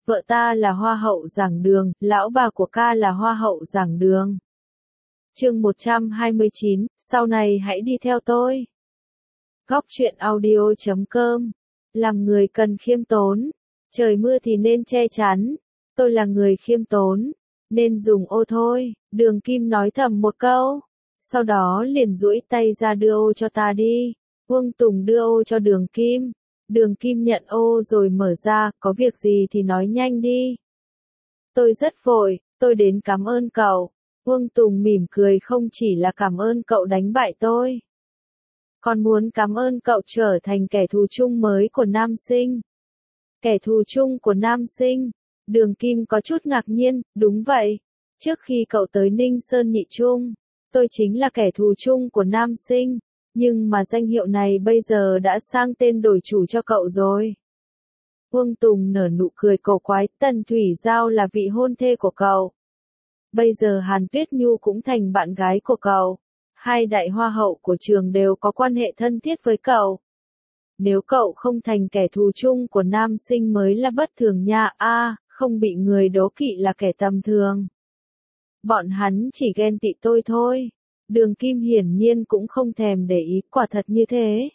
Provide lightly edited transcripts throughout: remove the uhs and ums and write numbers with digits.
vợ ta là hoa hậu giảng đường, lão bà của ca là hoa hậu giảng đường. Chương 129, sau này hãy đi theo tôi. Góc truyện audio.com. Làm người cần khiêm tốn. Trời mưa thì nên che chắn. Tôi là người khiêm tốn, nên dùng ô thôi. Đường Kim nói thầm một câu. Sau đó liền duỗi tay ra đưa ô cho ta đi. Uông Tùng đưa ô cho Đường Kim. Đường Kim nhận ô rồi mở ra, có việc gì thì nói nhanh đi. Tôi rất vội, tôi đến cảm ơn cậu. Uông Tùng mỉm cười, không chỉ là cảm ơn cậu đánh bại tôi, còn muốn cảm ơn cậu trở thành kẻ thù chung mới của nam sinh. Kẻ thù chung của nam sinh? Đường Kim có chút ngạc nhiên, đúng vậy. Trước khi cậu tới Ninh Sơn Nhị Trung, tôi chính là kẻ thù chung của nam sinh, nhưng mà danh hiệu này bây giờ đã sang tên đổi chủ cho cậu rồi. Uông Tùng nở nụ cười cổ quái, Tần Thủy Giao là vị hôn thê của cậu. Bây giờ Hàn Tuyết Nhu cũng thành bạn gái của cậu. Hai đại hoa hậu của trường đều có quan hệ thân thiết với cậu. Nếu cậu không thành kẻ thù chung của nam sinh mới là bất thường nha. Không bị người đố kỵ là kẻ tầm thường. Bọn hắn chỉ ghen tị tôi thôi. Đường Kim hiển nhiên cũng không thèm để ý, quả thật như thế.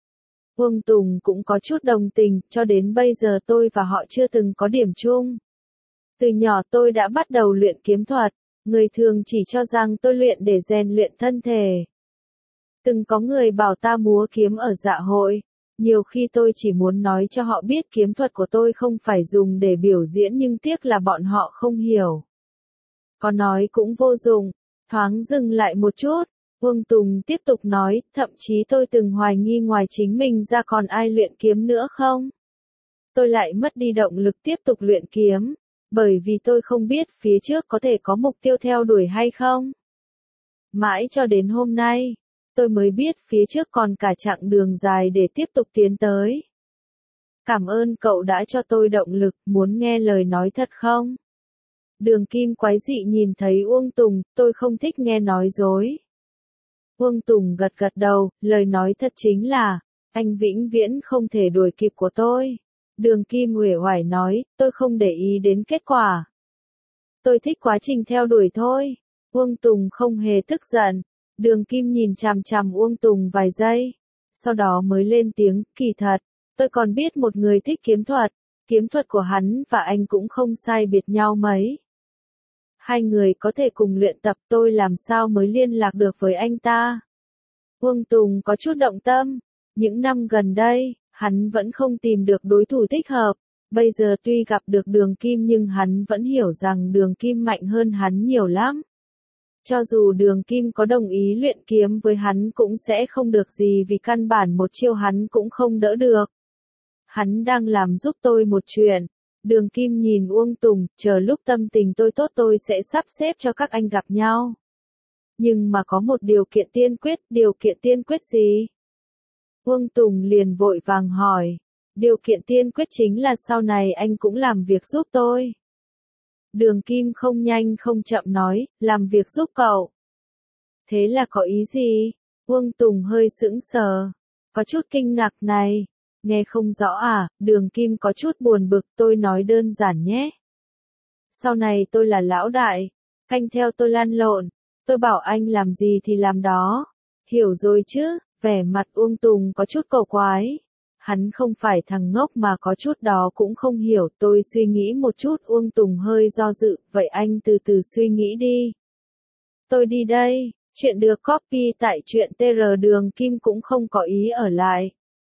Uông Tùng cũng có chút đồng tình, cho đến bây giờ tôi và họ chưa từng có điểm chung. Từ nhỏ tôi đã bắt đầu luyện kiếm thuật, người thường chỉ cho rằng tôi luyện để rèn luyện thân thể. Từng có người bảo ta múa kiếm ở dạ hội, nhiều khi tôi chỉ muốn nói cho họ biết kiếm thuật của tôi không phải dùng để biểu diễn, nhưng tiếc là bọn họ không hiểu. Có nói cũng vô dụng. Thoáng dừng lại một chút, Uông Tùng tiếp tục nói, thậm chí tôi từng hoài nghi ngoài chính mình ra còn ai luyện kiếm nữa không. Tôi lại mất đi động lực tiếp tục luyện kiếm, bởi vì tôi không biết phía trước có thể có mục tiêu theo đuổi hay không. Mãi cho đến hôm nay, tôi mới biết phía trước còn cả chặng đường dài để tiếp tục tiến tới. Cảm ơn cậu đã cho tôi động lực, muốn nghe lời nói thật không? Đường Kim quái dị nhìn thấy Uông Tùng, tôi không thích nghe nói dối. Uông Tùng gật gật đầu, lời nói thật chính là, anh vĩnh viễn không thể đuổi kịp của tôi. Đường Kim uể oải nói, tôi không để ý đến kết quả. Tôi thích quá trình theo đuổi thôi. Uông Tùng không hề tức giận. Đường Kim nhìn chằm chằm Uông Tùng vài giây, sau đó mới lên tiếng, kỳ thật, tôi còn biết một người thích kiếm thuật của hắn và anh cũng không sai biệt nhau mấy. Hai người có thể cùng luyện tập, tôi làm sao mới liên lạc được với anh ta? Uông Tùng có chút động tâm. Những năm gần đây, hắn vẫn không tìm được đối thủ thích hợp. Bây giờ tuy gặp được Đường Kim nhưng hắn vẫn hiểu rằng Đường Kim mạnh hơn hắn nhiều lắm. Cho dù Đường Kim có đồng ý luyện kiếm với hắn cũng sẽ không được gì vì căn bản một chiêu hắn cũng không đỡ được. Hắn đang làm giúp tôi một chuyện. Đường Kim nhìn Uông Tùng, chờ lúc tâm tình tôi tốt tôi sẽ sắp xếp cho các anh gặp nhau. Nhưng mà có một điều kiện tiên quyết gì? Uông Tùng liền vội vàng hỏi. Điều kiện tiên quyết chính là sau này anh cũng làm việc giúp tôi. Đường Kim không nhanh không chậm nói, làm việc giúp cậu. Thế là có ý gì? Uông Tùng hơi sững sờ, có chút kinh ngạc này. Nghe không rõ à? Đường Kim có chút buồn bực, tôi nói đơn giản nhé. Sau này tôi là lão đại, canh theo tôi lăn lộn, tôi bảo anh làm gì thì làm đó. Hiểu rồi chứ? Vẻ mặt Uông Tùng có chút cầu quái. Hắn không phải thằng ngốc mà có chút đó cũng không hiểu, tôi suy nghĩ một chút. Uông Tùng hơi do dự, vậy anh từ từ suy nghĩ đi. Tôi đi đây, chuyện được copy tại truyện TR. Đường Kim cũng không có ý ở lại.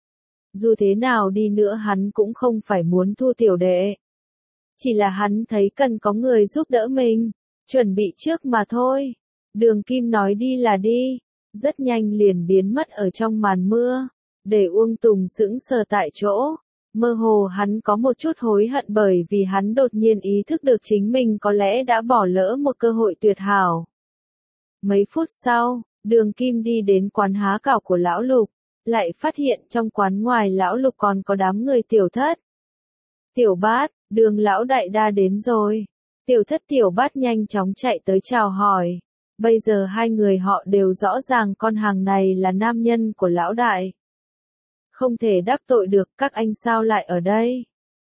Dù thế nào đi nữa hắn cũng không phải muốn thua tiểu đệ. Chỉ là hắn thấy cần có người giúp đỡ mình, chuẩn bị trước mà thôi. Đường Kim nói đi là đi, rất nhanh liền biến mất ở trong màn mưa, để Uông Tùng sững sờ tại chỗ. Mơ hồ hắn có một chút hối hận bởi vì hắn đột nhiên ý thức được chính mình có lẽ đã bỏ lỡ một cơ hội tuyệt hảo. Mấy phút sau, Đường Kim đi đến quán há cảo của Lão Lục, lại phát hiện trong quán ngoài Lão Lục còn có đám người Tiểu Thất. Tiểu Bát, Đường lão đại đa đến rồi. Tiểu Thất Tiểu Bát nhanh chóng chạy tới chào hỏi. Bây giờ hai người họ đều rõ ràng con hàng này là nam nhân của lão đại. Không thể đắc tội được, các anh sao lại ở đây?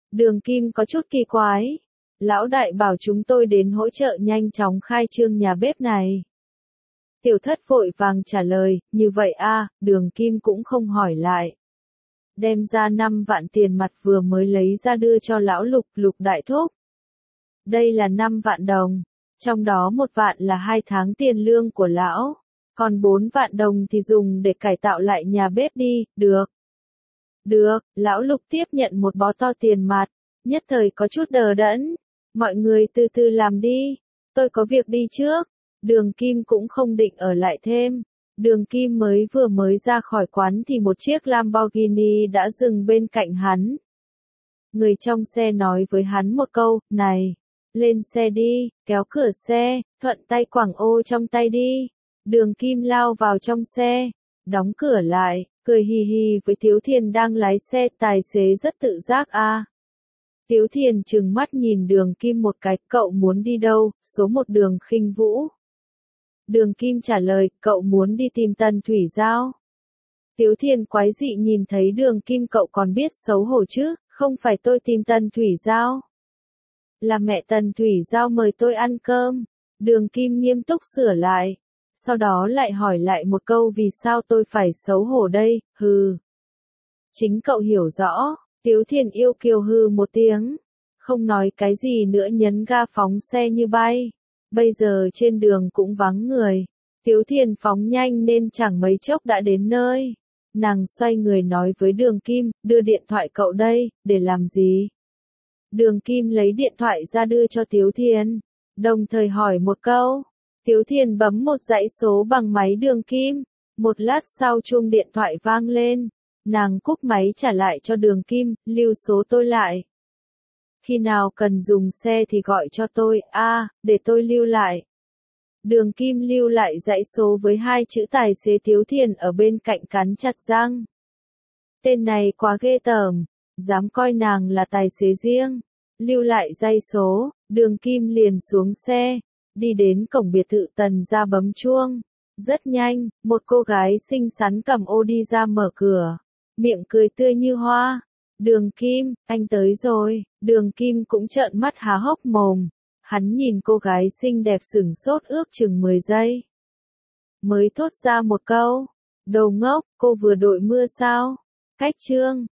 Đường Kim có chút kỳ quái. Lão đại bảo chúng tôi đến hỗ trợ nhanh chóng khai trương nhà bếp này. Tiểu thất vội vàng trả lời, như vậy a, Đường Kim cũng không hỏi lại. Đem ra 5 vạn tiền mặt vừa mới lấy ra đưa cho lão Lục, Lục đại thúc. Đây là 5 vạn đồng, trong đó 1 vạn là 2 tháng tiền lương của lão, còn 4 vạn đồng thì dùng để cải tạo lại nhà bếp đi, được. Được, lão Lục tiếp nhận một bó to tiền mặt, nhất thời có chút đờ đẫn. Mọi người từ từ làm đi, tôi có việc đi trước. Đường Kim cũng không định ở lại thêm. Đường Kim vừa mới ra khỏi quán thì một chiếc Lamborghini đã dừng bên cạnh hắn. Người trong xe nói với hắn một câu, này, lên xe đi, kéo cửa xe, thuận tay quẳng ô trong tay đi. Đường Kim lao vào trong xe, đóng cửa lại, cười hì hì với Tiếu Thiền đang lái xe, tài xế rất tự giác a. Tiếu Thiền trừng mắt nhìn Đường Kim một cái, cậu muốn đi đâu, số 1 Đường Khinh Vũ. Đường Kim trả lời, cậu muốn đi tìm Tần Thủy Giao. Tiếu Thiền quái dị nhìn thấy Đường Kim, cậu còn biết xấu hổ chứ, không phải tôi tìm Tần Thủy Giao. Là mẹ Tần Thủy Giao mời tôi ăn cơm. Đường Kim nghiêm túc sửa lại. Sau đó lại hỏi lại một câu, vì sao tôi phải xấu hổ đây, hừ. Chính cậu hiểu rõ. Tiếu Thiền yêu kiều hừ một tiếng. Không nói cái gì nữa, nhấn ga phóng xe như bay. Bây giờ trên đường cũng vắng người. Tiếu Thiền phóng nhanh nên chẳng mấy chốc đã đến nơi. Nàng xoay người nói với Đường Kim, đưa điện thoại cậu đây, để làm gì? Đường Kim lấy điện thoại ra đưa cho Tiếu Thiền, đồng thời hỏi một câu. Tiếu Thiền bấm một dãy số bằng máy Đường Kim. Một lát sau chuông điện thoại vang lên. Nàng cúp máy trả lại cho Đường Kim, lưu số tôi lại. Khi nào cần dùng xe thì gọi cho tôi, để tôi lưu lại. Đường Kim lưu lại dãy số với 2 chữ tài xế. Tiếu Thiền ở bên cạnh cắn chặt răng. Tên này quá ghê tởm, dám coi nàng là tài xế riêng. Lưu lại dãy số, Đường Kim liền xuống xe, đi đến cổng biệt thự Tần gia bấm chuông. Rất nhanh, một cô gái xinh xắn cầm ô đi ra mở cửa, miệng cười tươi như hoa. Đường Kim, anh tới rồi. Đường Kim cũng trợn mắt há hốc mồm. Hắn nhìn cô gái xinh đẹp sửng sốt ước chừng 10 giây. Mới thốt ra một câu. Đồ ngốc, cô vừa đội mưa sao? Cách chương